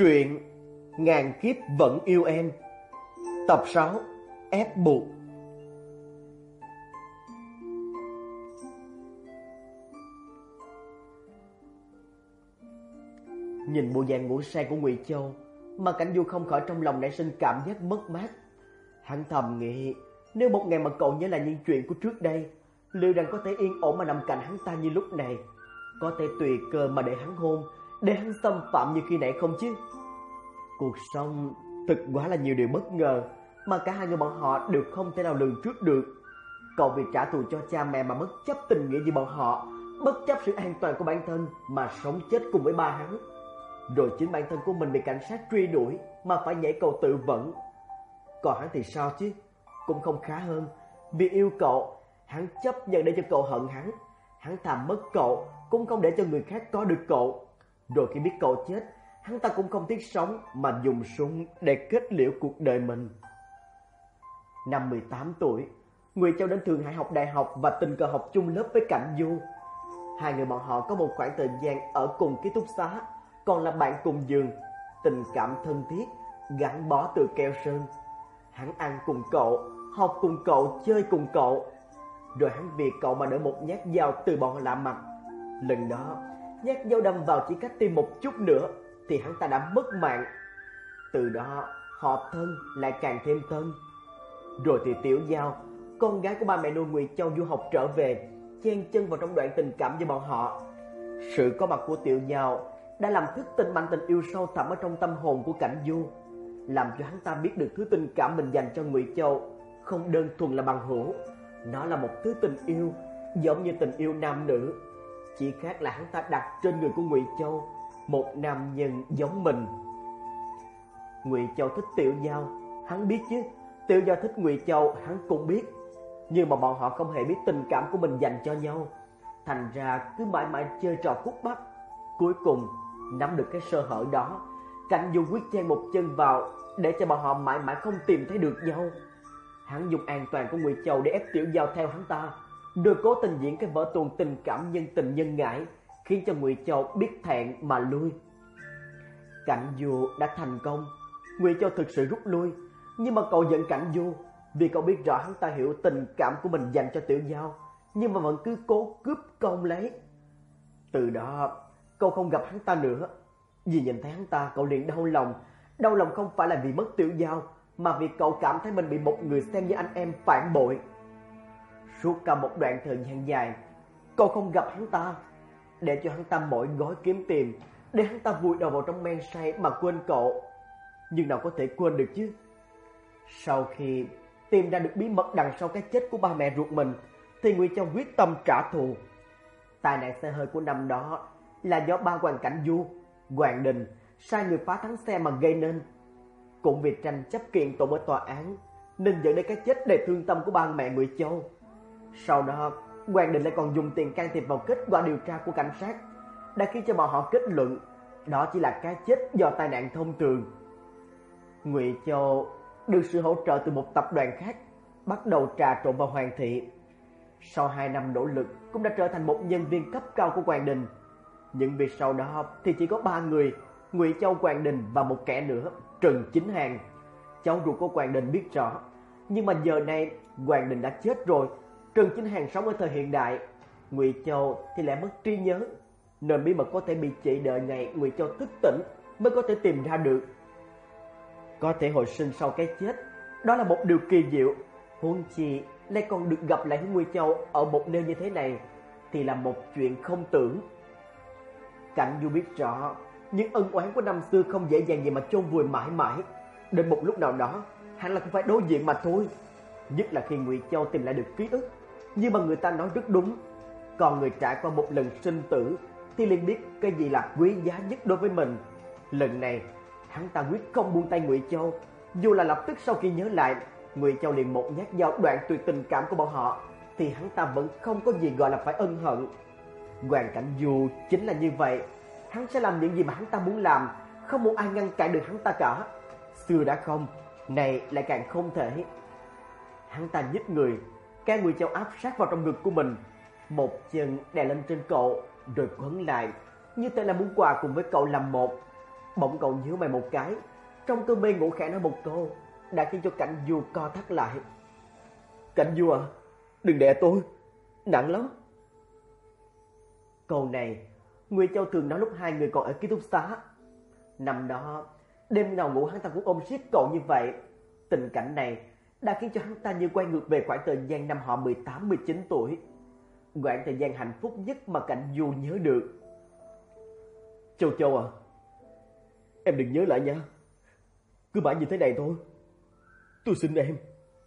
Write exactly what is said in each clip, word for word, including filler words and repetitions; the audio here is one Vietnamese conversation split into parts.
Truyện Ngàn kiếp vẫn yêu em, tập sáu, ép buộc. Nhìn bộ dạng ngủ say của Ngụy Châu mà Cảnh Du không khỏi trong lòng nảy sinh cảm giác mất mát. Hắn thầm nghĩ, nếu một ngày mà cậu nhớ lại những chuyện của trước đây, liệu rằng có thể yên ổn mà nằm cạnh hắn ta như lúc này, có thể tùy cơ mà để hắn hôn, để hắn xâm phạm như khi nãy không chứ? Cuộc sống thực quá là nhiều điều bất ngờ mà cả hai người bọn họ đều không thể nào lường trước được. Cậu vì trả thù cho cha mẹ mà bất chấp tình nghĩa với bọn họ, bất chấp sự an toàn của bản thân mà sống chết cùng với ba hắn. Rồi chính bản thân của mình bị cảnh sát truy đuổi mà phải nhảy cầu tự vẫn. Còn hắn thì sao chứ? Cũng không khá hơn. Vì yêu cậu, hắn chấp nhận để cho cậu hận hắn. Hắn thà mất cậu cũng không để cho người khác có được cậu. Rồi khi biết cậu chết, hắn ta cũng không tiếc sống mà dùng súng để kết liễu cuộc đời mình. Năm mười tám tuổi, Ngụy Châu đến Thượng Hải học đại học và tình cờ học chung lớp với Cảnh Du. Hai người bọn họ có một khoảng thời gian ở cùng ký túc xá, còn là bạn cùng giường, tình cảm thân thiết, gắn bó từ keo sơn. Hắn ăn cùng cậu, học cùng cậu, chơi cùng cậu. Rồi hắn vì cậu mà đỡ một nhát dao từ bọn lạ mặt. Lần đó, nhát dao đâm vào chỉ cách tim một chút nữa thì hắn ta đã mất mạng. Từ đó, họ thân lại càng thêm thân. Rồi thì Tiểu Giao, con gái của ba mẹ nuôi Ngụy Châu du học trở về, chen chân vào trong đoạn tình cảm với bọn họ. Sự có mặt của Tiểu Giao đã làm thức tỉnh mạnh tình yêu sâu thẳm ở trong tâm hồn của Cảnh Du, làm cho hắn ta biết được thứ tình cảm mình dành cho Ngụy Châu không đơn thuần là bằng hữu. Nó là một thứ tình yêu giống như tình yêu nam nữ, chỉ khác là hắn ta đặt trên người của Ngụy Châu một nam nhân giống mình. Ngụy Châu thích Tiểu Giao, hắn biết chứ. Tiểu Giao thích Ngụy Châu, hắn cũng biết. Nhưng mà bọn họ không hề biết tình cảm của mình dành cho nhau, thành ra cứ mãi mãi chơi trò cút bắt. Cuối cùng nắm được cái sơ hở đó, Cảnh Du quyết chen một chân vào để cho bọn họ mãi mãi không tìm thấy được nhau. Hắn dùng an toàn của Ngụy Châu để ép Tiểu Giao theo hắn ta, rồi cố tình diễn cái vở tuồng tình cảm nhân tình nhân ngãi, khiến cho Ngụy Châu biết thẹn mà lui. Cảnh Du đã thành công. Ngụy Châu thực sự rút lui, nhưng mà cậu giận Cảnh Du vì cậu biết rõ hắn ta hiểu tình cảm của mình dành cho Tiểu Giao, nhưng mà vẫn cứ cố cướp công lấy. Từ đó cậu không gặp hắn ta nữa. Vì nhìn thấy hắn ta, cậu liền đau lòng. Đau lòng không phải là vì mất Tiểu Giao, mà vì cậu cảm thấy mình bị một người xem như anh em phản bội. Suốt cả một đoạn thời gian dài, cậu không gặp hắn ta, để cho hắn ta mỗi gói kiếm tiền, để hắn ta vùi đầu vào trong men say mà quên cậu. Nhưng nào có thể quên được chứ? Sau khi tìm ra được bí mật đằng sau cái chết của ba mẹ ruột mình, thì Ngụy Châu quyết tâm trả thù. Tai nạn xe hơi của năm đó là do ba Hoàng Cảnh Du, Hoàng Đình sai người phá thắng xe mà gây nên. Cũng vì tranh chấp kiện tụng ở tòa án nên dẫn đến cái chết đầy thương tâm của ba mẹ Ngụy Châu. Sau đó, Hoàng Đình lại còn dùng tiền can thiệp vào kết quả điều tra của cảnh sát, đã khiến cho bọn họ kết luận đó chỉ là cái chết do tai nạn thông thường. Ngụy Châu được sự hỗ trợ từ một tập đoàn khác, bắt đầu trà trộn vào Hoàng thị. Sau hai năm nỗ lực, cũng đã trở thành một nhân viên cấp cao của Hoàng Đình. Nhưng vì sau đó thì chỉ có ba người: Ngụy Châu, Hoàng Đình và một kẻ nữa, Trần Chính Hàng, cháu ruột của Hoàng Đình biết rõ. Nhưng mà giờ này Hoàng Đình đã chết rồi, Trần Chính Hàng sống ở thời hiện đại, Ngụy Châu thì lại mất trí nhớ, nên bí mật có thể bị chỉ đợi ngày Ngụy Châu thức tỉnh mới có thể tìm ra được. Có thể hồi sinh sau cái chết, đó là một điều kỳ diệu. Huống chi lại còn được gặp lại với Ngụy Châu ở một nơi như thế này thì là một chuyện không tưởng. Cảnh Du biết rõ những ân oán của năm xưa không dễ dàng gì mà chôn vùi mãi mãi. Đến một lúc nào đó hắn là cũng phải đối diện mà thôi. Nhất là khi Ngụy Châu tìm lại được ký ức. Nhưng mà người ta nói rất đúng, còn người trải qua một lần sinh tử thì liền biết cái gì là quý giá nhất đối với mình. Lần này hắn ta quyết không buông tay Ngụy Châu. Dù là lập tức sau khi nhớ lại Ngụy Châu liền một nhát dao đoạn tuyệt tình cảm của bọn họ, thì hắn ta vẫn không có gì gọi là phải ân hận. Hoàng Cảnh Du chính là như vậy. Hắn sẽ làm những gì mà hắn ta muốn làm, không một ai ngăn cản được hắn ta cả. Xưa đã không, này lại càng không thể. Hắn ta nhích người, kéo Ngụy Châu áp sát vào trong ngực của mình, một chân đè lên trên cậu rồi quấn lại, như thể là muốn hòa cùng với cậu làm một. Bỗng cậu nhíu mày một cái, trong cơn mê ngủ khẽ nói một câu đã khiến cho Cảnh Du co thắt lại. Cảnh Du à, đừng đè tôi, nặng lắm. Câu này Ngụy Châu thường nói lúc hai người còn ở ký túc xá. Năm đó đêm nào ngủ hắn ta cũng ôm siết cậu như vậy. Tình cảnh này đã khiến cho hắn ta như quay ngược về khoảng thời gian năm họ mười tám mười chín tuổi, khoảng thời gian hạnh phúc nhất mà Cảnh Du nhớ được. Châu Châu à, em đừng nhớ lại nha, cứ mãi như thế này thôi, tôi xin em.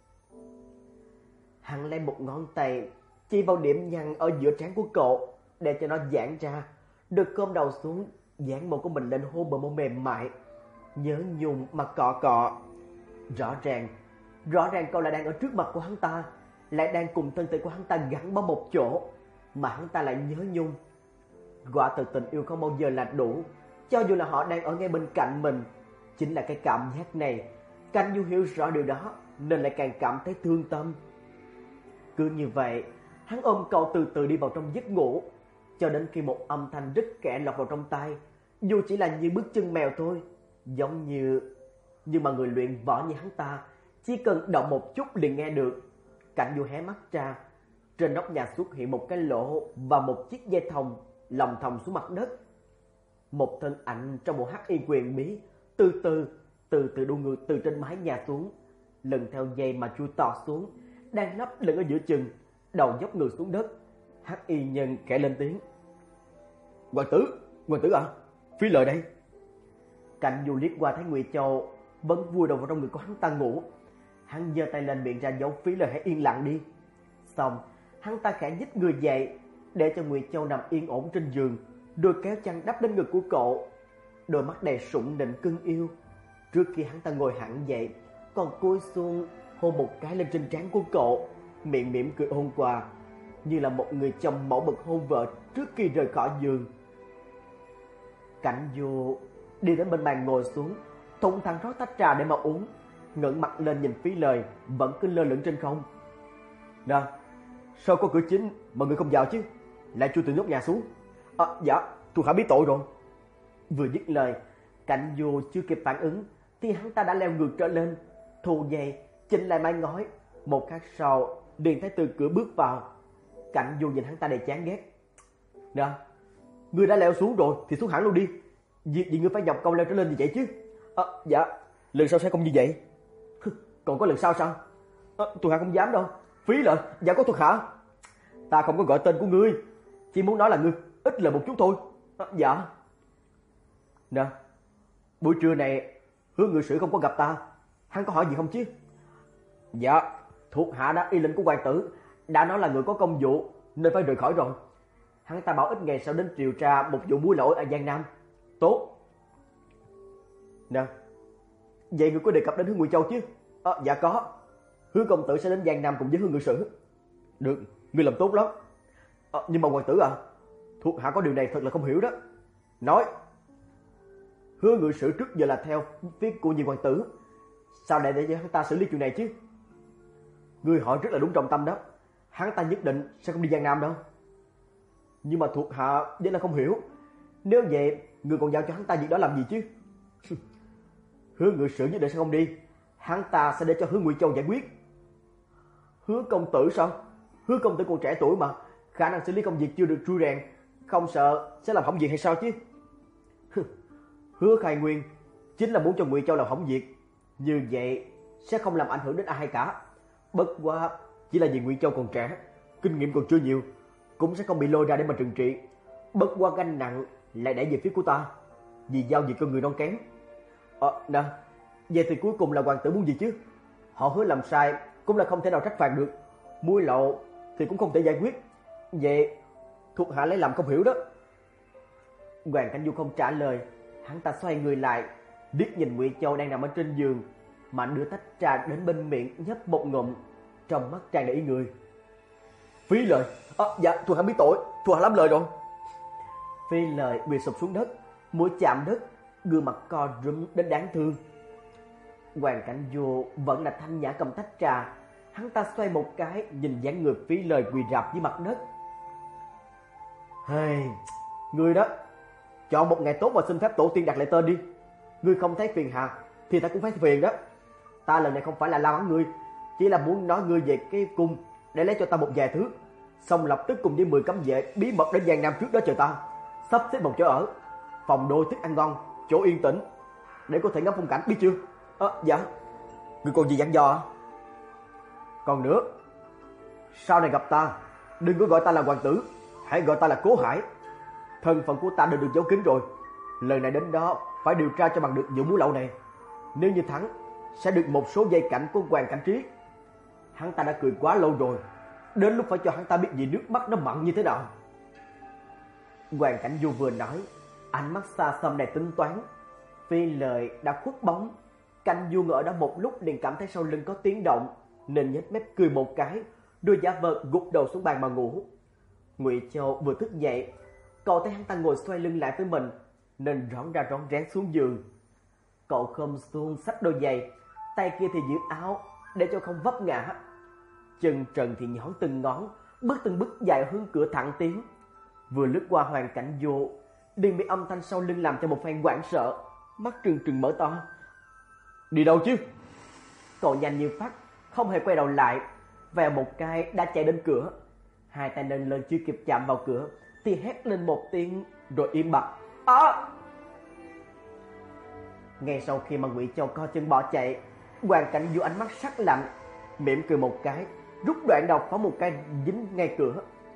Hắn lấy một ngón tay chỉ vào điểm nhăn ở giữa trán của cậu để cho nó giãn ra, được khom đầu xuống, dán môi của mình lên hôn bờ môi mềm mại, nhớ nhung mà cọ cọ. Rõ ràng, rõ ràng cậu lại đang ở trước mặt của hắn ta, lại đang cùng thân thể của hắn ta gắn bó một chỗ, mà hắn ta lại nhớ nhung. Quả thực tình yêu không bao giờ là đủ, cho dù là họ đang ở ngay bên cạnh mình. Chính là cái cảm giác này, Cảnh Du hiểu rõ điều đó nên lại càng cảm thấy thương tâm. Cứ như vậy, hắn ôm cậu từ từ đi vào trong giấc ngủ, cho đến khi một âm thanh rít kẽ lọt vào trong tai, dù chỉ là như bước chân mèo thôi, giống như nhưng mà người luyện võ như hắn ta chỉ cần động một chút liền nghe được. Cảnh Du hé mắt ra, trên nóc nhà xuất hiện một cái lỗ và một chiếc dây thòng lòng thòng xuống mặt đất. Một thân ảnh trong bộ hắc y quyền bí từ từ từ từ đu ngược từ trên mái nhà xuống, lần theo dây mà chui tọt xuống, đang lấp lửng ở giữa chừng, đầu dốc ngược xuống đất. Hắc y nhân khẽ lên tiếng: "Hoàng tử, hoàng tử à, Phi Lợi đây." Cảnh Du liếc qua thấy Ngụy Châu vẫn vùi đầu vào trong người của hắn ta ngủ. Hắn giơ tay lên miệng ra dấu Phi Lợi hãy yên lặng đi. Xong, hắn ta khẽ nhích người dậy để cho Ngụy Châu nằm yên ổn trên giường, rồi kéo chăn đắp lên ngực của cậu. Đôi mắt đầy sủng nịnh cưng yêu. Trước khi hắn ta ngồi hẳn dậy, còn cúi xuống hôn một cái lên trên trán của cậu, miệng mỉm cười hôn qua, như là một người chồng mẫu mực hôn vợ trước khi rời khỏi giường. Cảnh Du đi đến bên bàn ngồi xuống, thùng thẳng rót tách trà để mà uống, ngẩng mặt lên nhìn Phi Lợi vẫn cứ lơ lửng trên không. "Nè, sao có cửa chính mà người không vào chứ? Lại chui từ nóc nhà xuống." "À, dạ, tôi đã biết tội rồi." Vừa dứt lời, Cảnh Du chưa kịp phản ứng thì hắn ta đã leo ngược trở lên, thu dây, chỉnh lại mái ngói. Một khắc sau, liền thấy từ cửa bước vào. Cảnh Du nhìn hắn ta đầy chán ghét. "Nè, ngươi đã leo xuống rồi thì xuống hẳn luôn đi. Việc gì ngươi phải nhọc công leo trở lên như vậy chứ?" "À, dạ, lần sau sẽ không như vậy." "Còn có lần sau sao?" "À, tôi hả không dám đâu." "Phí Lợi, dạ có thuộc hạ." "Ta không có gọi tên của ngươi, chỉ muốn nói là ngươi ít lời một chút thôi." "À, dạ." "Nè, buổi trưa này Hứa ngự sử không có gặp ta, hắn có hỏi gì không chứ?" "Dạ, thuộc hạ đã y lệnh của hoàng tử, đã nói là người có công vụ nên phải rời khỏi rồi. Hắn ta bảo ít ngày sau đến điều tra một vụ muối lậu ở Giang Nam." "Tốt." "Nè, vậy người có đề cập đến Hứa Ngụy Châu chứ?" "À, dạ có. Hứa công tử sẽ đến Giang Nam cùng với Hứa ngự sử." "Được, ngươi làm tốt lắm. À, nhưng mà hoàng tử à, thuộc hạ có điều này thật là không hiểu đó." "Nói." "Hứa ngự sử trước giờ là theo phía của nhị hoàng tử, sao lại để cho hắn ta xử lý chuyện này chứ?" "Ngươi hỏi rất là đúng trọng tâm đó. Hắn ta nhất định sẽ không đi Giang Nam đâu." "Nhưng mà thuộc hạ vẫn là không hiểu. Nếu vậy, ngươi còn giao cho hắn ta việc đó làm gì chứ?" "Hứa ngự sử nhất định sẽ không đi. Hắn ta sẽ để cho Hứa Ngụy Châu giải quyết." "Hứa công tử sao? Hứa công tử còn trẻ tuổi mà, khả năng xử lý công việc chưa được trui rèn, không sợ sẽ làm hỏng việc hay sao chứ?" "Hứa Khai Nguyên chính là muốn cho Ngụy Châu làm hỏng việc, như vậy sẽ không làm ảnh hưởng đến ai cả. Bất quá chỉ là vì Ngụy Châu còn trẻ, kinh nghiệm còn chưa nhiều, cũng sẽ không bị lôi ra để mà trừng trị. Bất quá gánh nặng lại đẩy về phía của ta, vì giao việc cho người non kém." "Ờ, nè, vậy thì cuối cùng là hoàng tử muốn gì chứ? Họ Hứa làm sai cũng là không thể nào trách phạt được, muối lậu thì cũng không thể giải quyết. Vậy thuộc hạ lấy làm không hiểu đó." Hoàng Cảnh Du không trả lời, hắn ta xoay người lại, liếc nhìn Ngụy Châu đang nằm ở trên giường, mà đưa tách trà đến bên miệng nhấp một ngụm, trong mắt tràn đầy ý người. "Phí Lợi, à, dạ thuộc hạ biết tội, thuộc hạ lắm lời rồi." Phi Lợi quỳ sụp xuống đất, mũi chạm đất, gương mặt co rúm đến đáng thương. Hoàng Cảnh Du vẫn là thanh nhã cầm tách trà, hắn ta xoay một cái nhìn dáng người Phi Lợi quỳ rạp dưới mặt đất. "Hey, người đó, chọn một ngày tốt mà xin phép tổ tiên đặt lại tên đi, Ngươi không thấy phiền hà thì ta cũng phải phiền đó. Ta lần này không phải là la mắng ngươi, chỉ là muốn nói ngươi về cái cung để lấy cho ta một vài thứ, xong lập tức cùng với mười cấm vệ bí mật đến Giang Nam trước đó chờ ta, sắp xếp một chỗ ở, phòng đôi thức ăn ngon, chỗ yên tĩnh để có thể ngắm phong cảnh, biết chưa? À, dạ. Ngươi còn gì dặn dò? Còn nữa, sau này gặp ta, đừng có gọi ta là hoàng tử, hãy gọi ta là Cố Hải. Thân phận của ta đã được giấu kín rồi. Lần này đến đó phải điều tra cho bằng được vụ múa lậu này. Nếu như thắng, sẽ được một số dây cảnh của Hoàng Cảnh Trí. Hắn ta đã cười quá lâu rồi, đến lúc phải cho hắn ta biết gì nước mắt nó mặn như thế nào. Hoàng Cảnh Du vừa nói, ánh mắt xa xăm này tính toán, phi lời đã khuất bóng. Cảnh Du ngỡ đó một lúc liền cảm thấy sau lưng có tiếng động, nên nhếch mép cười một cái, rồi giả vờ gục đầu xuống bàn mà ngủ. Ngụy Châu vừa thức dậy, cậu thấy hắn ta ngồi xoay lưng lại với mình, nên rón ra rón rén xuống giường. Cậu khom xuống xách đôi giày, tay kia thì giữ áo để cho không vấp ngã. Chân trần thì nhón từng ngón, bước từng bước dài hướng cửa thẳng tiến. Vừa lướt qua Hoàng Cảnh Du, liền bị âm thanh sau lưng làm cho một phen hoảng sợ, mắt trừng trừng mở to. Đi đâu chứ? Cậu nhanh như phát, không hề quay đầu lại, vèo một cái đã chạy đến cửa. Hai tay nâng lên chưa kịp chạm vào cửa thì hét lên một tiếng rồi im bặt. À! Ngay sau khi mà Ngụy Châu co chân bỏ chạy, Hoàng Cảnh Du ánh mắt sắc lạnh, mỉm cười một cái, rút đoạn độc phóng một cái dính ngay cửa.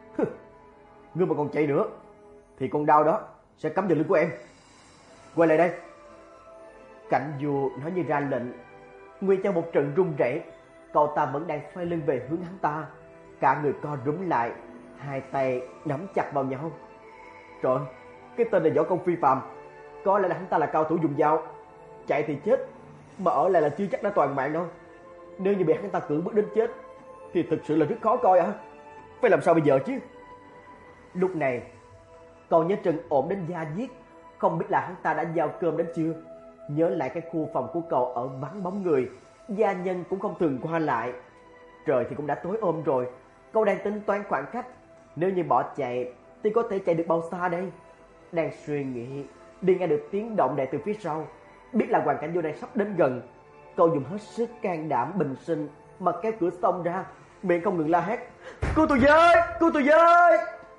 Ngươi mà còn chạy nữa thì con đao đó sẽ cắm vào lưng của em. Quay lại đây. Cảnh Du nói như ra lệnh. Ngụy Châu một trận run rẩy, cậu ta vẫn đang xoay lưng về hướng hắn ta, cả người co rúm lại, hai tay nắm chặt vào nhau. Trời, cái tên này võ công phi phàm, có lẽ là hắn ta là cao thủ dùng dao. Chạy thì chết, mà ở lại là chưa chắc đã toàn mạng đâu. Nếu như bị hắn ta cưỡng bức đến chết thì thực sự là rất khó coi à. Phải làm sao bây giờ chứ? Lúc này cậu nhớ Trần ổn đến da diết, không biết là hắn ta đã giao cơm đến chưa. Nhớ lại cái khu phòng của cậu ở vắng bóng người, gia nhân cũng không thường qua lại. Trời thì cũng đã tối ôm rồi, cậu đang tính toán khoảng cách, nếu như bỏ chạy thì có thể chạy được bao xa đây? Đang suy nghĩ đi nghe được tiếng động đè từ phía sau, biết là Hoàng Cảnh Du đang sắp đến gần. Cậu dùng hết sức can đảm bình sinh mà kéo cửa xông ra, miệng không ngừng la hét: "Cứu tôi với, cứu tôi với!"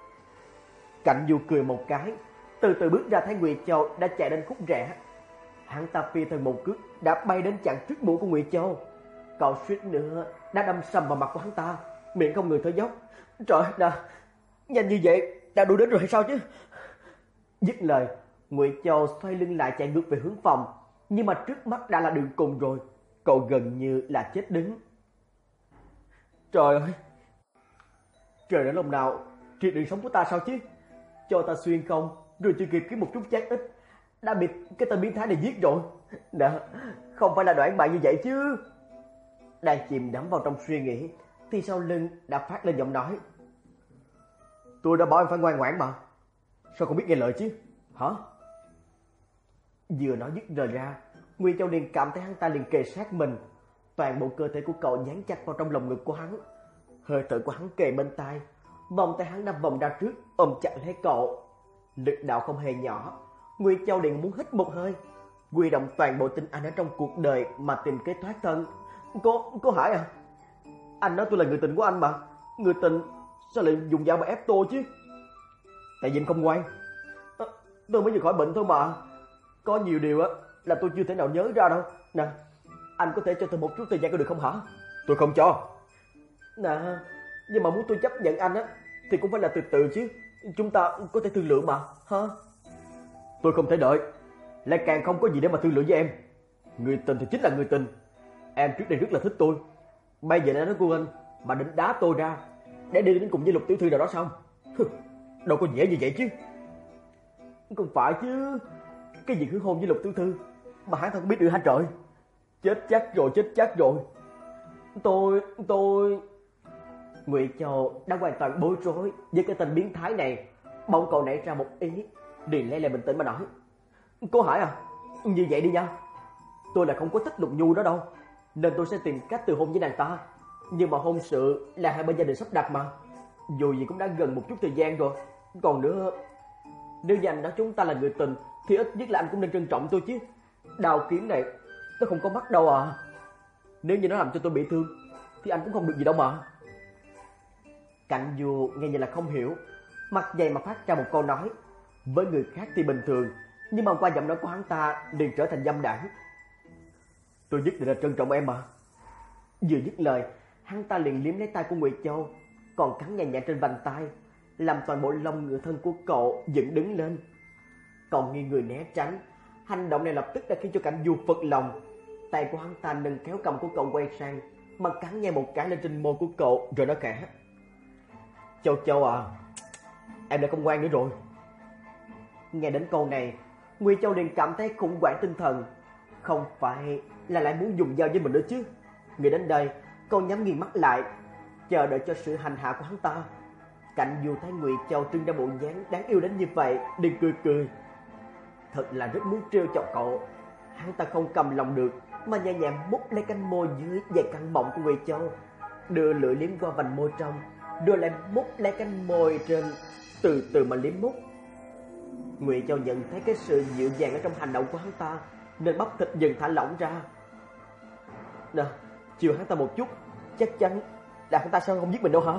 Cảnh Du cười một cái, từ từ bước ra thấy Ngụy Châu đã chạy đến khúc rẽ. Hắn ta phi thân một cước đã bay đến chặn trước mũi của Ngụy Châu. Cậu suýt nữa đã đâm sầm vào mặt của hắn ta, miệng không ngừng thở dốc. Trời đã nhanh như vậy đã đuổi đến rồi hay sao chứ? Dứt lời, Ngụy Châu xoay lưng lại chạy ngược về hướng phòng, nhưng mà trước mắt đã là đường cùng rồi, cậu gần như là chết đứng. Trời ơi, trời đã lòng nào triệt đường sống của ta sao chứ? Cho ta xuyên không, rồi chưa kịp kiếm một chút chát ít, đã bị cái tên biến thái này giết rồi. Đã, không phải là đoán bại như vậy chứ. Đang chìm đắm vào trong suy nghĩ thì sau lưng đã phát lên giọng nói: Tôi đã bảo em phải ngoan ngoãn mà, sao không biết nghe lời chứ? Hả? Vừa nói dứt lời ra, Nguyên Châu liền cảm thấy hắn ta liền kề sát mình, toàn bộ cơ thể của cậu dán chặt vào trong lồng ngực của hắn. Hơi thở của hắn kề bên tai, vòng tay hắn đã vòng ra trước ôm chặt lấy cậu. Lực đạo không hề nhỏ, Nguyên Châu liền muốn hít một hơi, huy động toàn bộ tinh anh ở trong cuộc đời mà tìm kế thoát thân. Cô, cô Hải à, anh nói tôi là người tình của anh mà, người tình sao lại dùng dao mà ép tôi chứ? Tại vì anh không ngoan. À, tôi mới vừa khỏi bệnh thôi mà, có nhiều điều á là tôi chưa thể nào nhớ ra đâu. Nè, anh có thể cho tôi một chút thời gian có được không hả? Tôi không cho. Nè, nhưng mà muốn tôi chấp nhận anh á thì cũng phải là từ từ chứ, chúng ta có thể thương lượng mà, hả? Tôi không thể đợi, lại càng không có gì để mà thương lượng với em. Người tình thì chính là người tình. Em trước đây rất là thích tôi, bây giờ đã nói cô anh mà định đá tôi ra để đi đến cùng với Lục tiểu thư nào đó xong. Đâu có dễ như vậy chứ. Không phải chứ, cái gì hứa hôn với Lục tiểu thư mà hắn ta không biết được hả trời? Chết chắc rồi, chết chắc rồi. Tôi, tôi... Ngụy Châu đã hoàn toàn bối rối với cái tên biến thái này. Bỗng cậu nảy ra một ý, liền lấy lại bình tĩnh mà nói: Cô Hải à, như vậy đi nha. Tôi là không có thích Lục Nhu đó đâu, nên tôi sẽ tìm cách từ hôn với nàng ta. Nhưng mà hôn sự là hai bên gia đình sắp đặt mà, dù gì cũng đã gần một chút thời gian rồi. Còn nữa, nếu như anh nói chúng ta là người tình thì ít nhất là anh cũng nên trân trọng tôi chứ. Đao kiếm này tôi không có mắt đâu à. Nếu như nó làm cho tôi bị thương thì anh cũng không được gì đâu mà. Cảnh Du nghe như là không hiểu, mặt dày mà phát ra một câu nói. Với người khác thì bình thường, nhưng mà qua giọng nói của hắn ta liền trở thành dâm đảng. Tôi nhất định là trân trọng em mà. Vừa dứt lời, hắn ta liền liếm lấy tay của Ngụy Châu, còn cắn nhẹ nhẹ trên vành tay, làm toàn bộ lông ngựa thân của cậu dựng đứng lên. Còn nghiêng người né tránh, hành động này lập tức đã khiến cho Cảnh Du phật lòng. Tay của hắn ta nâng kéo cầm của cậu quay sang, mà cắn nhẹ một cái lên trên môi của cậu rồi nói khẽ: Châu Châu à, em đã không ngoan nữa rồi. Nghe đến câu này, Ngụy Châu liền cảm thấy khủng hoảng tinh thần. Không phải là lại muốn dùng dao với mình nữa chứ? Nghĩ đến đây, cô nhắm nghiền mắt lại, chờ đợi cho sự hành hạ của hắn ta. Cảnh Du thấy Ngụy Châu trưng ra bộ dáng đáng yêu đến như vậy, liền cười cười. Thật là rất muốn trêu chọc cậu. Hắn ta không cầm lòng được, mà nhẹ nhàng mút lấy cánh môi dưới dày căng mọng của Ngụy Châu, đưa lưỡi liếm qua vành môi trong, rồi lại mút lấy cánh môi trên, từ từ mà liếm mút. Ngụy Châu nhận thấy cái sự dịu dàng ở trong hành động của hắn ta, nên bắp thịt dần thả lỏng ra. Nè, chiều hắn ta một chút, chắc chắn là hắn ta sẽ không giết mình đâu hả?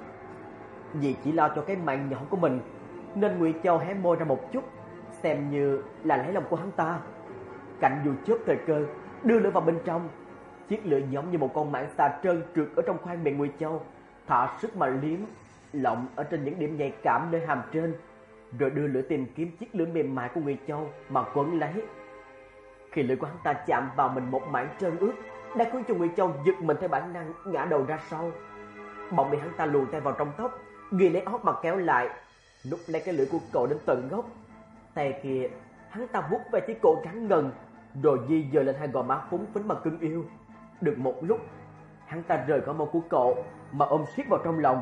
Vì chỉ lo cho cái mạng nhỏ của mình, nên Ngụy Châu hé môi ra một chút, xem như là lấy lòng của hắn ta. Cảnh Du chớp thời cơ, đưa lưỡi vào bên trong. Chiếc lưỡi giống như một con mãng xà trơn trượt ở trong khoang miệng Ngụy Châu, thả sức mà liếm lộng ở trên những điểm nhạy cảm nơi hàm trên, rồi đưa lưỡi tìm kiếm chiếc lưỡi mềm mại của Ngụy Châu mà quấn lấy. Khi lưỡi của hắn ta chạm vào mình một mảng trơn ướt, đã khiến cho Ngụy Châu giật mình theo bản năng ngã đầu ra sau. Bỗng bị hắn ta luồn tay vào trong tóc, ghi lấy óc mà kéo lại, nút lấy cái lưỡi của cậu đến tận gốc. Tay kia hắn ta vuốt về chiếc cổ trắng ngần, rồi di dời lên hai gò má phúng phính mà cưng yêu. Được một lúc, hắn ta rời khỏi môi của cậu mà ôm siết vào trong lòng.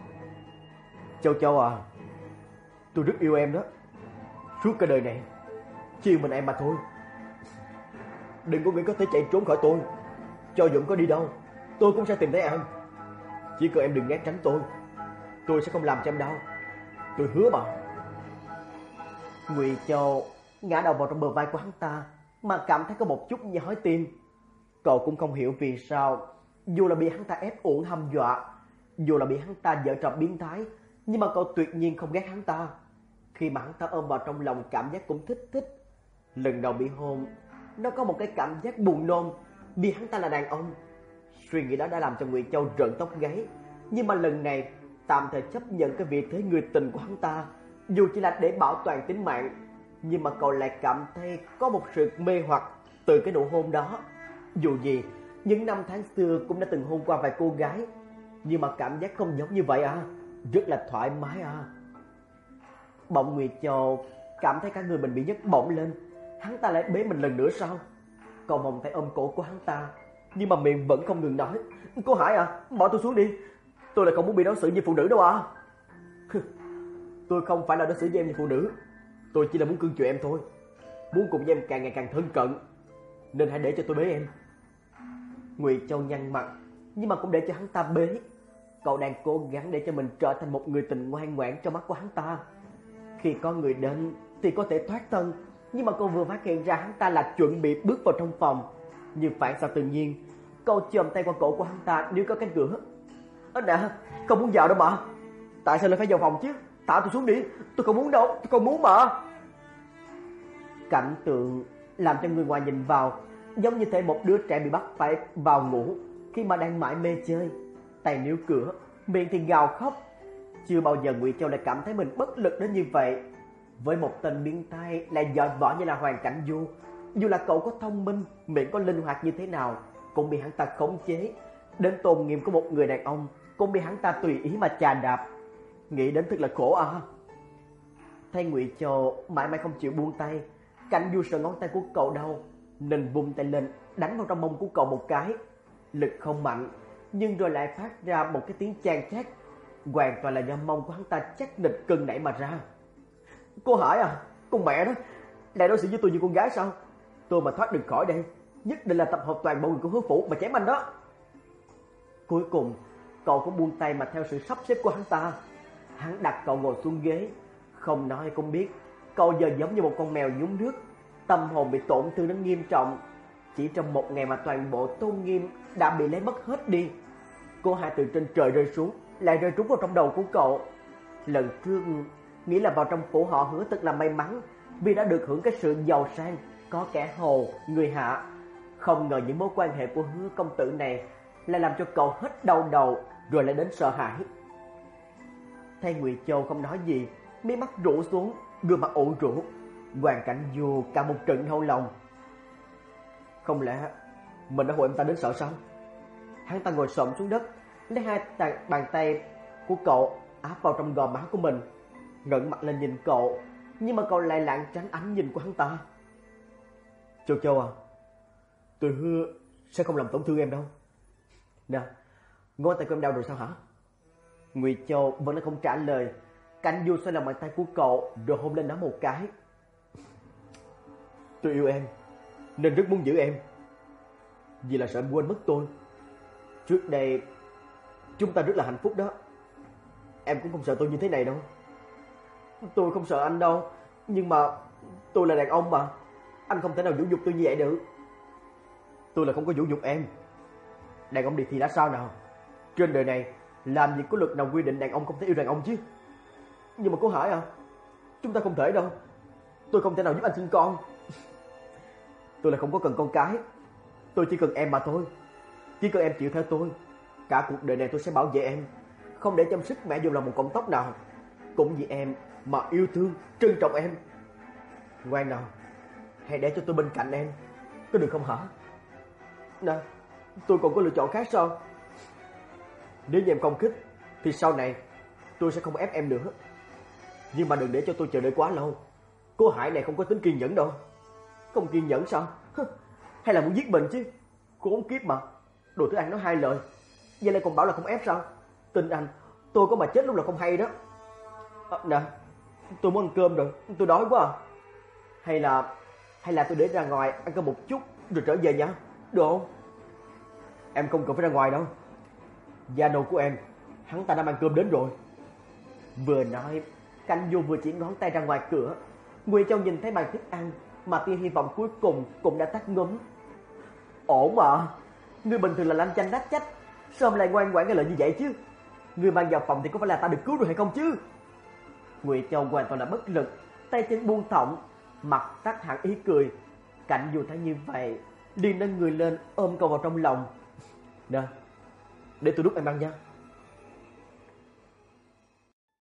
Châu Châu à, tôi rất yêu em đó. Suốt cả đời này chỉ mình em mà thôi. Đừng có nghĩ có thể chạy trốn khỏi tôi. Cho dù có đi đâu, tôi cũng sẽ tìm thấy em. Chỉ cần em đừng né tránh tôi, tôi sẽ không làm cho em đau. Tôi hứa mà. Ngụy Châu ngã đầu vào trong bờ vai của hắn ta, mà cảm thấy có một chút nhói tim. Cậu cũng không hiểu vì sao, dù là bị hắn ta ép uổng hăm dọa, dù là bị hắn ta giở trò biến thái, nhưng mà cậu tuyệt nhiên không ghét hắn ta. Khi mà hắn ta ôm vào trong lòng, cảm giác cũng thích thích. Lần đầu bị hôn, nó có một cái cảm giác buồn nôn, vì hắn ta là đàn ông. Suy nghĩ đó đã làm cho Ngụy Châu rợn tóc gáy. Nhưng mà lần này tạm thời chấp nhận cái vị thế người tình của hắn ta, dù chỉ là để bảo toàn tính mạng, nhưng mà cậu lại cảm thấy có một sự mê hoặc từ cái nụ hôn đó. Dù gì, những năm tháng xưa cũng đã từng hôn qua vài cô gái, nhưng mà cảm giác không giống như vậy à, rất là thoải mái à. Bỗng Nguyệt Châu cảm thấy cả người mình bị nhấc bổng lên, hắn ta lại bế mình lần nữa sao? Cậu vòng tay ôm cổ của hắn ta, nhưng mà miệng vẫn không ngừng nói: Cô Hải à, bỏ tôi xuống đi, tôi lại không muốn bị đối xử như phụ nữ đâu à. Tôi không phải là đối xử với em như phụ nữ, tôi chỉ là muốn cưng chiều em thôi, muốn cùng với em càng ngày càng thân cận, nên hãy để cho tôi bế em. Ngụy Châu nhăn mặt, nhưng mà cũng để cho hắn ta bế. Cậu đang cố gắng để cho mình trở thành một người tình ngoan ngoãn trong mắt của hắn ta. Khi có người đến thì có thể thoát thân, nhưng mà cô vừa phát hiện ra hắn ta là chuẩn bị bước vào trong phòng. Nhưng phản xạ tự nhiên, cậu chồm tay qua cổ của hắn ta níu có cánh cửa. Ơ nè, không muốn vào đâu mà. Tại sao lại phải vào phòng chứ? Thả tôi xuống đi, tôi không muốn đâu, tôi không muốn mà. Cảnh tượng làm cho người ngoài nhìn vào giống như thể một đứa trẻ bị bắt phải vào ngủ khi mà đang mải mê chơi, tay níu cửa, miệng thì gào khóc. Chưa bao giờ Ngụy Châu lại cảm thấy mình bất lực đến như vậy. Với một tên biến thái lại giỏi võ như là Hoàng Cảnh Du, dù là cậu có thông minh, miệng có linh hoạt như thế nào, cũng bị hắn ta khống chế. Đến tôn nghiêm của một người đàn ông cũng bị hắn ta tùy ý mà chà đạp. Nghĩ đến thật là khổ à. Thấy Ngụy Châu mãi mãi không chịu buông tay, Cảnh Du sợ ngón tay của cậu đau, nên vung tay lên đánh vào trong mông của cậu một cái. Lực không mạnh, nhưng rồi lại phát ra một cái tiếng chan chát, hoàn toàn là do mông của hắn ta chắc nịch cân nảy mà ra. Cô Hải à, con mẹ đó, lại đối xử với tôi như con gái sao? Tôi mà thoát được khỏi đây, nhất định là tập hợp toàn bộ người của Hứa Phủ mà chém anh đó. Cuối cùng, cậu cũng buông tay mà theo sự sắp xếp của hắn ta. Hắn đặt cậu ngồi xuống ghế, không nói cũng biết, cậu giờ giống như một con mèo nhúng nước. tâm hồn bị tổn thương đến nghiêm trọng. Chỉ trong một ngày mà toàn bộ tôn nghiêm đã bị lấy mất hết đi. Cô Hải từ trên trời rơi xuống, lại rơi trúng vào trong đầu của cậu. Lần trước nghĩ là vào trong phủ họ Hứa thật là may mắn, vì đã được hưởng cái sự giàu sang, có kẻ hồ, người hạ. Không ngờ những mối quan hệ của Hứa công tử này lại làm cho cậu hết đau đầu, rồi lại đến sợ hãi. Thấy Ngụy Châu không nói gì, mí mắt rũ xuống, gương mặt ủ rũ. Hoàn Cảnh Du cả một trận đau lòng. Không lẽ mình đã hù em ta đến sợ sao? Hắn ta ngồi xổm xuống đất, lấy hai tàn, bàn tay của cậu áp vào trong gò má của mình, ngẩng mặt lên nhìn cậu, nhưng mà cậu lại lảng tránh ánh nhìn của hắn ta. Châu Châu à, tôi hứa sẽ không làm tổn thương em đâu. Nè, ngón tay của em đau rồi sao hả? Ngụy Châu vẫn là không trả lời. Cảnh Du xoay lòng bàn tay của cậu rồi hôn lên nó một cái. Tôi yêu em, nên rất muốn giữ em, vì là sợ em quên mất tôi. Trước đây chúng ta rất là hạnh phúc đó. Em cũng không sợ tôi như thế này đâu. Tôi không sợ anh đâu, nhưng mà tôi là đàn ông mà, anh không thể nào vũ nhục tôi như vậy được. Tôi là không có vũ nhục em. Đàn ông đi thì đã sao nào? Trên đời này làm gì có luật nào quy định đàn ông không thể yêu đàn ông chứ? Nhưng mà cô Hải à, chúng ta không thể đâu. Tôi không thể nào giúp anh sinh con. Tôi là không có cần con cái. Tôi chỉ cần em mà thôi. Chỉ cần em chịu theo tôi, cả cuộc đời này tôi sẽ bảo vệ em, không để chăm sóc mẹ dù là một cọng tóc nào. Cũng vì em mà yêu thương, trân trọng em. Ngoan nào, hãy để cho tôi bên cạnh em, có được không hả? Nè, tôi còn có lựa chọn khác sao? Nếu như em không thích thì sau này tôi sẽ không ép em nữa. Nhưng mà đừng để cho tôi chờ đợi quá lâu. Cô Hải này không có tính kiên nhẫn đâu. Không kiên nhẫn sao? Hay là muốn giết mình chứ? Khốn kiếp mà, đồ thứ ăn nói hai lời, vậy lại còn bảo là không ép sao? Tin anh, tôi có mà chết lúc là không hay đó. À, nè, tôi muốn ăn cơm rồi, tôi đói quá à. Hay là hay là tôi để ra ngoài ăn cơm một chút rồi trở về nhá, được không? Em không cần phải ra ngoài đâu. Gia nô của em, hắn ta đã mang cơm đến rồi. Vừa nói, Cảnh Du vừa chỉ ngón tay ra ngoài cửa. Ngụy Châu nhìn thấy bàn thức ăn mà tia hy vọng cuối cùng cũng đã tắt ngúm. Ổn mà, người bình thường là lanh chanh đách chách, sao lại ngoan ngoãn cái lời như vậy chứ? Người mang vào phòng thì có phải là ta được cứu rồi hay không chứ? Ngụy Châu hoàn toàn là bất lực, tay chân buông thõng, mặt tắt hẳn ý cười. Cảnh Du thấy như vậy, liền nâng người lên ôm cậu vào trong lòng. Nè, để tôi đút em ăn nha.